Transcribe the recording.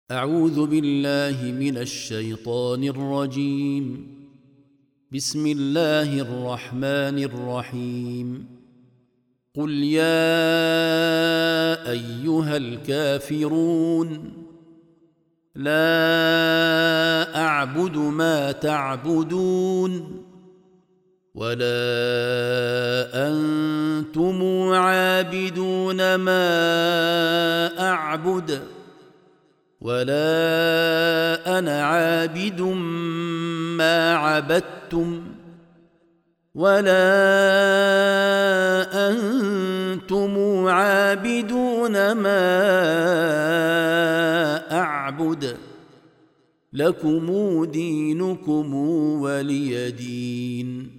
أعوذ بالله من الشيطان الرجيم. بسم الله الرحمن الرحيم. قل يا أيها الكافرون لا أعبد ما تعبدون ولا أنتم عابدون ما أعبد ولا أنا عابد ما عبدتم ولا أنتم عابدون ما أعبد لكم دينكم ولي دين.